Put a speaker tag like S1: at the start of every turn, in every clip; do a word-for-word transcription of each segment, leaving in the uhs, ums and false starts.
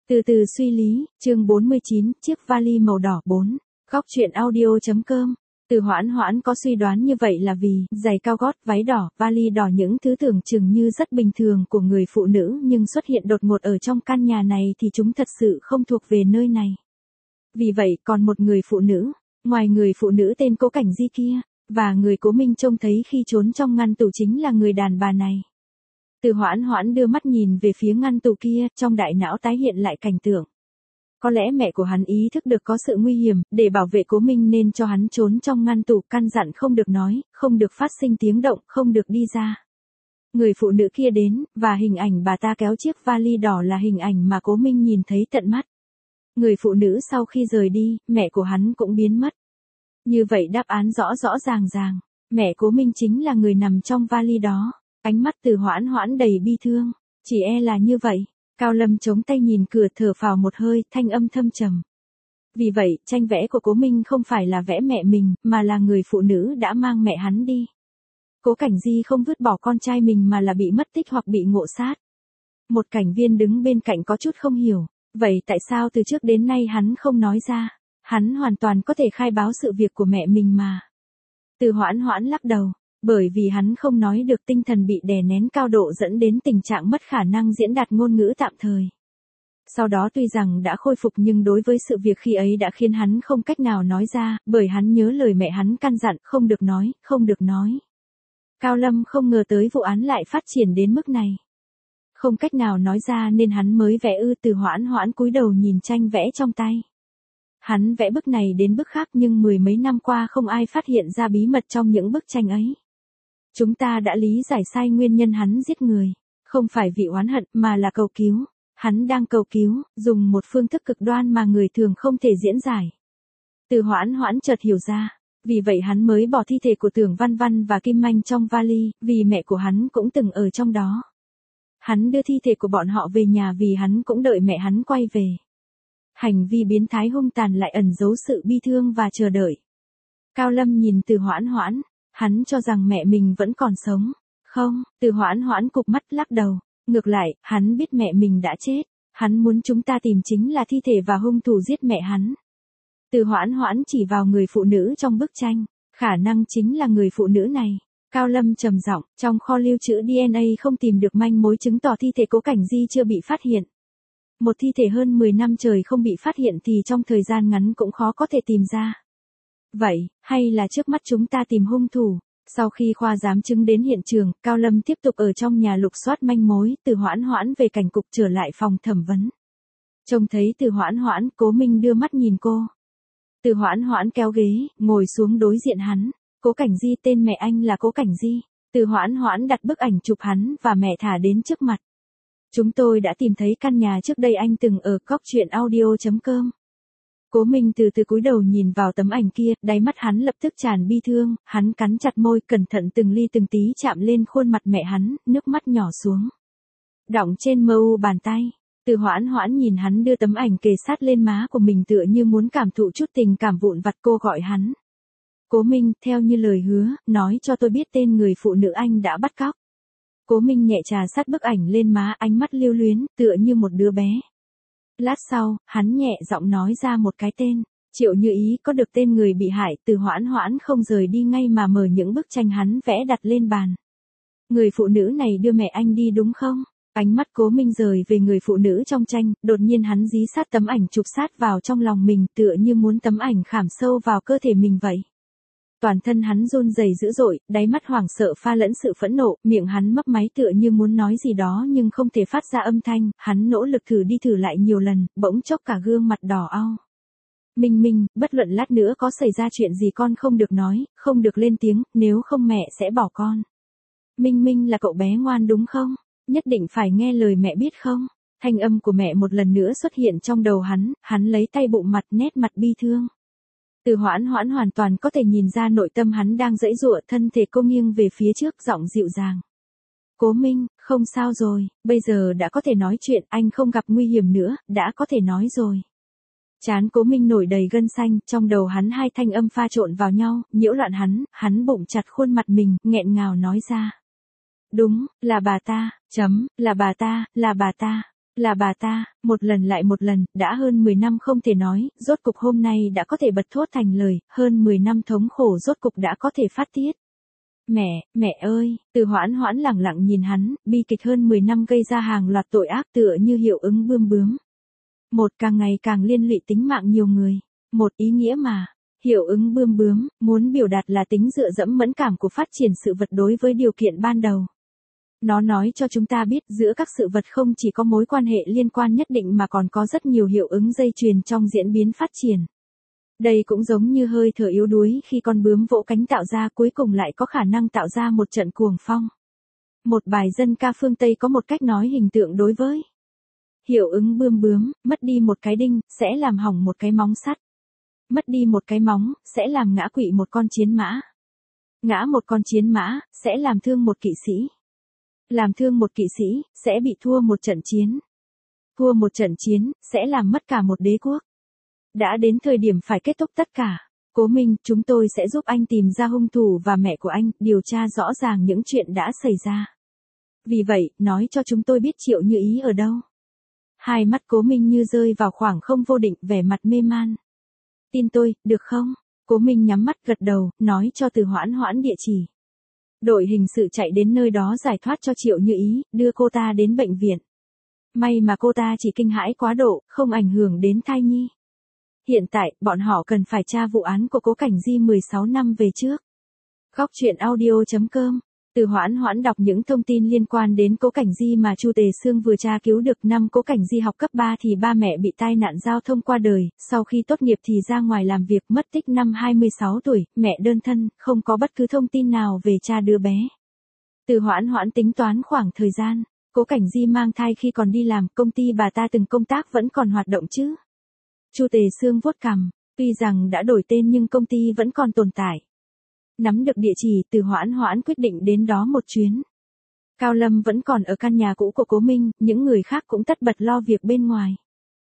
S1: Từ từ suy lý, chương bốn mươi chín, chiếc vali màu đỏ bốn. Góc truyện audio.com. Từ Hoãn Hoãn có suy đoán như vậy là vì giày cao gót, váy đỏ, vali đỏ, những thứ tưởng chừng như rất bình thường của người phụ nữ nhưng xuất hiện đột ngột ở trong căn nhà này thì chúng thật sự không thuộc về nơi này. Vì vậy còn một người phụ nữ, ngoài người phụ nữ tên Cố Cảnh Di kia, và người Cố Minh trông thấy khi trốn trong ngăn tủ chính là người đàn bà này. Từ Hoãn Hoãn đưa mắt nhìn về phía ngăn tủ kia, trong đại não tái hiện lại cảnh tượng. Có lẽ mẹ của hắn ý thức được có sự nguy hiểm, để bảo vệ Cố Minh nên cho hắn trốn trong ngăn tủ, căn dặn không được nói, không được phát sinh tiếng động, không được đi ra. Người phụ nữ kia đến, và hình ảnh bà ta kéo chiếc vali đỏ là hình ảnh mà Cố Minh nhìn thấy tận mắt. Người phụ nữ sau khi rời đi, mẹ của hắn cũng biến mất. Như vậy đáp án rõ rõ ràng ràng, mẹ Cố Minh chính là người nằm trong vali đó. Ánh mắt Từ Hoãn Hoãn đầy bi thương, chỉ e là như vậy. Cao Lâm chống tay nhìn cửa, thở phào một hơi, thanh âm thâm trầm. Vì vậy, tranh vẽ của Cố Minh không phải là vẽ mẹ mình, mà là người phụ nữ đã mang mẹ hắn đi. Cố Cảnh Di không vứt bỏ con trai mình mà là bị mất tích hoặc bị ngộ sát. Một cảnh viên đứng bên cạnh có chút không hiểu, vậy tại sao từ trước đến nay hắn không nói ra? Hắn hoàn toàn có thể khai báo sự việc của mẹ mình mà. Từ Hoãn Hoãn lắc đầu. Bởi vì hắn không nói được, tinh thần bị đè nén cao độ dẫn đến tình trạng mất khả năng diễn đạt ngôn ngữ tạm thời. Sau đó tuy rằng đã khôi phục nhưng đối với sự việc khi ấy đã khiến hắn không cách nào nói ra, bởi hắn nhớ lời mẹ hắn căn dặn, không được nói, không được nói. Cao Lâm không ngờ tới vụ án lại phát triển đến mức này. Không cách nào nói ra nên hắn mới vẽ ư. Từ Hoãn Hoãn cúi đầu nhìn tranh vẽ trong tay. Hắn vẽ bức này đến bức khác nhưng mười mấy năm qua không ai phát hiện ra bí mật trong những bức tranh ấy. Chúng ta đã lý giải sai nguyên nhân hắn giết người, không phải vì oán hận mà là cầu cứu. Hắn đang cầu cứu, dùng một phương thức cực đoan mà người thường không thể diễn giải. Từ Hoãn Hoãn chợt hiểu ra, vì vậy hắn mới bỏ thi thể của Tưởng Văn Văn và Kim Manh trong vali, vì mẹ của hắn cũng từng ở trong đó. Hắn đưa thi thể của bọn họ về nhà vì hắn cũng đợi mẹ hắn quay về. Hành vi biến thái hung tàn lại ẩn giấu sự bi thương và chờ đợi. Cao Lâm nhìn Từ Hoãn Hoãn. Hắn cho rằng mẹ mình vẫn còn sống. Không, Từ Hoãn Hoãn cụp mắt lắc đầu. Ngược lại, hắn biết mẹ mình đã chết. Hắn muốn chúng ta tìm chính là thi thể và hung thủ giết mẹ hắn. Từ Hoãn Hoãn chỉ vào người phụ nữ trong bức tranh. Khả năng chính là người phụ nữ này. Cao Lâm trầm giọng, trong kho lưu trữ đê en a không tìm được manh mối chứng tỏ thi thể Cố Cảnh Di chưa bị phát hiện. Một thi thể hơn mười năm trời không bị phát hiện thì trong thời gian ngắn cũng khó có thể tìm ra. Vậy, hay là trước mắt chúng ta tìm hung thủ? Sau khi khoa giám chứng đến hiện trường, Cao Lâm tiếp tục ở trong nhà lục soát manh mối. Từ Hoãn Hoãn về cảnh cục trở lại phòng thẩm vấn. Trông thấy Từ Hoãn Hoãn, Cố Minh đưa mắt nhìn cô. Từ Hoãn Hoãn kéo ghế, ngồi xuống đối diện hắn. Cố Cảnh Di, tên mẹ anh là Cố Cảnh Di. Từ Hoãn Hoãn đặt bức ảnh chụp hắn và mẹ thả đến trước mặt. Chúng tôi đã tìm thấy căn nhà trước đây anh từng ở. Góc truyện audio.com. Cố Minh từ từ cúi đầu nhìn vào tấm ảnh kia, đáy mắt hắn lập tức tràn bi thương, hắn cắn chặt môi, cẩn thận từng ly từng tí chạm lên khuôn mặt mẹ hắn, nước mắt nhỏ xuống. Đọng trên mờ u bàn tay. Từ Hoãn Hoãn nhìn hắn đưa tấm ảnh kề sát lên má của mình tựa như muốn cảm thụ chút tình cảm vụn vặt. Cô gọi hắn. Cố Minh, theo như lời hứa, nói cho tôi biết tên người phụ nữ anh đã bắt cóc. Cố Minh nhẹ trà sát bức ảnh lên má, ánh mắt lưu luyến, tựa như một đứa bé. Lát sau, hắn nhẹ giọng nói ra một cái tên. Triệu Như Ý. Có được tên người bị hại. Từ Hoãn Hoãn không rời đi ngay mà mở những bức tranh hắn vẽ đặt lên bàn. Người phụ nữ này đưa mẹ anh đi đúng không? Ánh mắt Cố Minh rời về người phụ nữ trong tranh, đột nhiên hắn dí sát tấm ảnh chụp sát vào trong lòng mình, tựa như muốn tấm ảnh khảm sâu vào cơ thể mình vậy. Toàn thân hắn run rẩy dữ dội, đáy mắt hoảng sợ pha lẫn sự phẫn nộ, miệng hắn mấp máy tựa như muốn nói gì đó nhưng không thể phát ra âm thanh. Hắn nỗ lực thử đi thử lại nhiều lần, bỗng chốc cả gương mặt đỏ au. Minh Minh, bất luận lát nữa có xảy ra chuyện gì con không được nói, không được lên tiếng, nếu không mẹ sẽ bỏ con. Minh Minh là cậu bé ngoan đúng không? Nhất định phải nghe lời mẹ biết không? Thanh âm của mẹ một lần nữa xuất hiện trong đầu hắn, hắn lấy tay bụng mặt, nét mặt bi thương. Từ Hoãn Hoãn hoàn toàn có thể nhìn ra nội tâm hắn đang giãy giụa, thân thể cô nghiêng về phía trước, giọng dịu dàng. Cố Minh, không sao rồi, bây giờ đã có thể nói chuyện, anh không gặp nguy hiểm nữa, đã có thể nói rồi. Trán Cố Minh nổi đầy gân xanh, trong đầu hắn hai thanh âm pha trộn vào nhau, nhiễu loạn hắn, hắn bụng chặt khuôn mặt mình, nghẹn ngào nói ra. Đúng, là bà ta, chấm, là bà ta, là bà ta. Là bà ta, một lần lại một lần, đã hơn mười năm không thể nói, rốt cục hôm nay đã có thể bật thốt thành lời, hơn mười năm thống khổ rốt cục đã có thể phát tiết. Mẹ, mẹ ơi, Từ Hoãn Hoãn lẳng lặng nhìn hắn, bi kịch hơn mười năm gây ra hàng loạt tội ác tựa như hiệu ứng bươm bướm. Một càng ngày càng liên lụy tính mạng nhiều người, một ý nghĩa mà. Hiệu ứng bươm bướm, muốn biểu đạt là tính dựa dẫm mẫn cảm của phát triển sự vật đối với điều kiện ban đầu. Nó nói cho chúng ta biết giữa các sự vật không chỉ có mối quan hệ liên quan nhất định mà còn có rất nhiều hiệu ứng dây chuyền trong diễn biến phát triển. Đây cũng giống như hơi thở yếu đuối khi con bướm vỗ cánh tạo ra cuối cùng lại có khả năng tạo ra một trận cuồng phong. Một bài dân ca phương Tây có một cách nói hình tượng đối với hiệu ứng bươm bướm, mất đi một cái đinh, sẽ làm hỏng một cái móng sắt. Mất đi một cái móng, sẽ làm ngã quỵ một con chiến mã. Ngã một con chiến mã, sẽ làm thương một kỵ sĩ. Làm thương một kỵ sĩ, sẽ bị thua một trận chiến. Thua một trận chiến, sẽ làm mất cả một đế quốc. Đã đến thời điểm phải kết thúc tất cả. Cố Minh, chúng tôi sẽ giúp anh tìm ra hung thủ và mẹ của anh, điều tra rõ ràng những chuyện đã xảy ra. Vì vậy, nói cho chúng tôi biết Triệu Như Ý ở đâu. Hai mắt Cố Minh như rơi vào khoảng không vô định, vẻ mặt mê man. Tin tôi, được không? Cố Minh nhắm mắt gật đầu, nói cho Từ Hoãn Hoãn địa chỉ. Đội hình sự chạy đến nơi đó giải thoát cho Triệu Như Ý, đưa cô ta đến bệnh viện. May mà cô ta chỉ kinh hãi quá độ, không ảnh hưởng đến thai nhi. Hiện tại, bọn họ cần phải tra vụ án của Cố Cảnh Di mười sáu năm về trước. Góc truyện audio chấm com. Từ Hoãn Hoãn đọc những thông tin liên quan đến Cố Cảnh Di mà Chu Tề Sương vừa tra cứu được. Năm Cố Cảnh Di học cấp ba thì ba mẹ bị tai nạn giao thông qua đời, sau khi tốt nghiệp thì ra ngoài làm việc, mất tích năm hai mươi sáu tuổi, mẹ đơn thân, không có bất cứ thông tin nào về cha đứa bé. Từ Hoãn Hoãn tính toán khoảng thời gian, Cố Cảnh Di mang thai khi còn đi làm, công ty bà ta từng công tác vẫn còn hoạt động chứ? Chu Tề Sương vuốt cằm, tuy rằng đã đổi tên nhưng công ty vẫn còn tồn tại. Nắm được địa chỉ, Từ Hoãn Hoãn quyết định đến đó một chuyến. Cao Lâm vẫn còn ở căn nhà cũ của Cố Minh, những người khác cũng tất bật lo việc bên ngoài.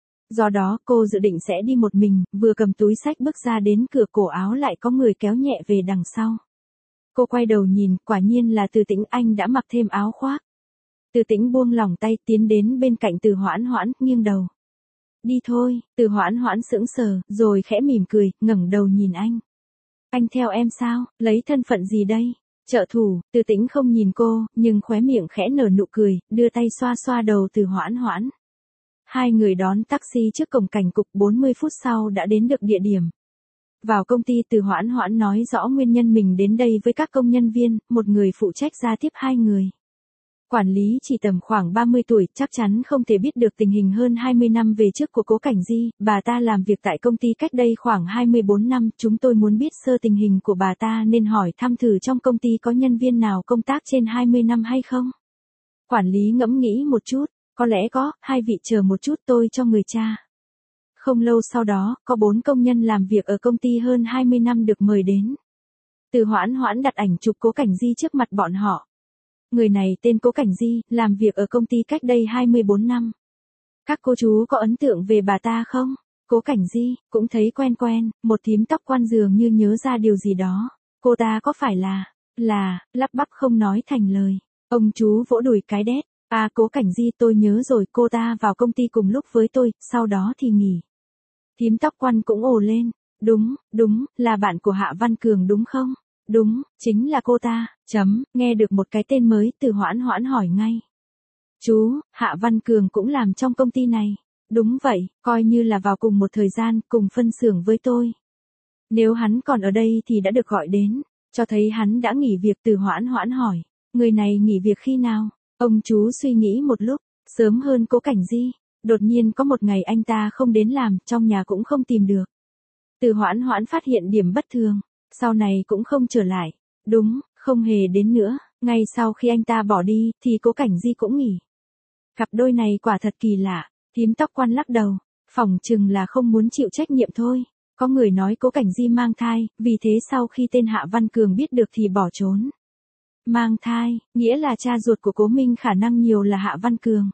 S1: Do đó, cô dự định sẽ đi một mình, vừa cầm túi xách bước ra đến cửa, cổ áo lại có người kéo nhẹ về đằng sau. Cô quay đầu nhìn, quả nhiên là Từ Tĩnh, anh đã mặc thêm áo khoác. Từ Tĩnh buông lỏng tay, tiến đến bên cạnh Từ Hoãn Hoãn, nghiêng đầu. Đi thôi, Từ Hoãn Hoãn sững sờ, rồi khẽ mỉm cười, ngẩng đầu nhìn anh. Anh theo em sao, lấy thân phận gì đây? Trợ thủ, Từ Tĩnh không nhìn cô, nhưng khóe miệng khẽ nở nụ cười, đưa tay xoa xoa đầu Từ Hoãn Hoãn. Hai người đón taxi trước cổng cảnh cục, bốn mươi phút sau đã đến được địa điểm. Vào công ty, Từ Hoãn Hoãn nói rõ nguyên nhân mình đến đây với các công nhân viên, một người phụ trách giao tiếp hai người. Quản lý chỉ tầm khoảng ba mươi tuổi, chắc chắn không thể biết được tình hình hơn hai mươi năm về trước của Cố Cảnh Di, bà ta làm việc tại công ty cách đây khoảng hai mươi bốn năm, chúng tôi muốn biết sơ tình hình của bà ta nên hỏi thăm thử trong công ty có nhân viên nào công tác trên hai mươi năm hay không. Quản lý ngẫm nghĩ một chút, có lẽ có, hai vị chờ một chút tôi cho người tra. Không lâu sau đó, có bốn công nhân làm việc ở công ty hơn hai mươi năm được mời đến. Từ Hoãn Hoãn đặt ảnh chụp Cố Cảnh Di trước mặt bọn họ. Người này tên Cố Cảnh Di, làm việc ở công ty cách đây hai mươi bốn năm. Các cô chú có ấn tượng về bà ta không? Cố Cảnh Di, cũng thấy quen quen, một thím tóc quan dường như nhớ ra điều gì đó. Cô ta có phải là, là, lắp bắp không nói thành lời. Ông chú vỗ đùi cái đét. À, Cố Cảnh Di, tôi nhớ rồi, cô ta vào công ty cùng lúc với tôi, sau đó thì nghỉ. Thím tóc quan cũng ồ lên. Đúng, đúng, là bạn của Hạ Văn Cường đúng không? Đúng, chính là cô ta, chấm, nghe được một cái tên mới, Từ Hoãn Hoãn hỏi ngay. Chú, Hạ Văn Cường cũng làm trong công ty này. Đúng vậy, coi như là vào cùng một thời gian, cùng phân xưởng với tôi. Nếu hắn còn ở đây thì đã được gọi đến, cho thấy hắn đã nghỉ việc. Từ Hoãn Hoãn hỏi, người này nghỉ việc khi nào? Ông chú suy nghĩ một lúc, sớm hơn Cố Cảnh Di. Đột nhiên có một ngày anh ta không đến làm, trong nhà cũng không tìm được. Từ Hoãn Hoãn phát hiện điểm bất thường. Sau này cũng không trở lại. Đúng, không hề đến nữa. Ngay sau khi anh ta bỏ đi, thì Cố Cảnh Di cũng nghỉ. Cặp đôi này quả thật kỳ lạ. Thím tóc quan lắc đầu. Phỏng chừng là không muốn chịu trách nhiệm thôi. Có người nói Cố Cảnh Di mang thai, vì thế sau khi tên Hạ Văn Cường biết được thì bỏ trốn. Mang thai, nghĩa là cha ruột của Cố Minh khả năng nhiều là Hạ Văn Cường.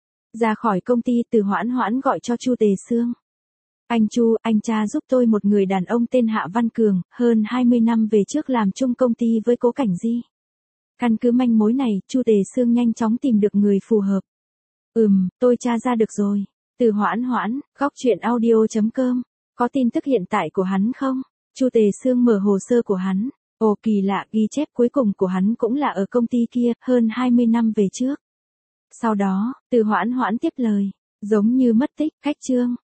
S1: Ra khỏi công ty, Từ Hoãn Hoãn gọi cho Chu Tề Sương. Anh Chu, anh tra giúp tôi một người đàn ông tên Hạ Văn Cường, hơn hai mươi năm về trước làm chung công ty với Cố Cảnh Di. Căn cứ manh mối này, Chu Tề Sương nhanh chóng tìm được người phù hợp. Ừm, tôi tra ra được rồi. Từ Hoãn Hoãn, góc chuyện audio chấm com. Có tin tức hiện tại của hắn không? Chu Tề Sương mở hồ sơ của hắn. Ồ kỳ lạ, ghi chép cuối cùng của hắn cũng là ở công ty kia, hơn hai mươi năm về trước. Sau đó, Từ Hoãn Hoãn tiếp lời. Giống như mất tích, khách trương.